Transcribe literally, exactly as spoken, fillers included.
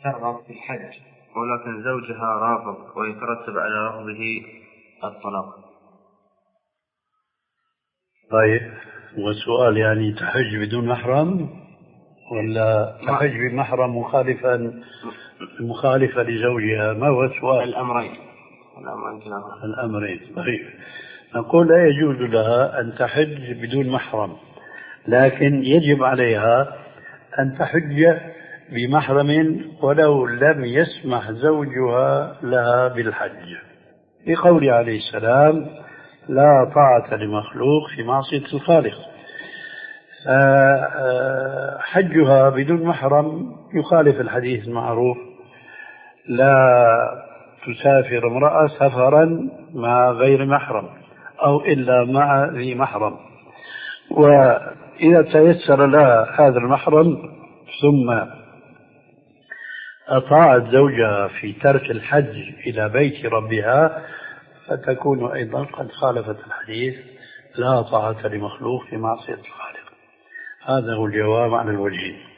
ترغب في الحج ولكن زوجها رافض ويترتب على رفضه الطلاق. طيب، والسؤال يعني تحج بدون محرم ولا تحج بمحرم مخالفا مخالفة لزوجها؟ ما هو السؤال؟ الأمرين الأمرين الأمرين. طيب، نقول لا يجوز لها أن تحج بدون محرم، لكن يجب عليها أن تحج بمحرم ولو لم يسمح زوجها لها بالحج، لقول عليه السلام: لا طاعة لمخلوق في معصية الخالق. حجها بدون محرم يخالف الحديث المعروف: لا تسافر امرأة سفرا مع غير محرم أو إلا مع ذي محرم. وإذا تيسر لها هذا المحرم ثم أطاعت زوجها في ترك الحج إلى بيت ربها فتكون أيضا قد خالفت الحديث: لا طاعة لمخلوق في معصية الخالق. هذا هو الجواب على الوجهين.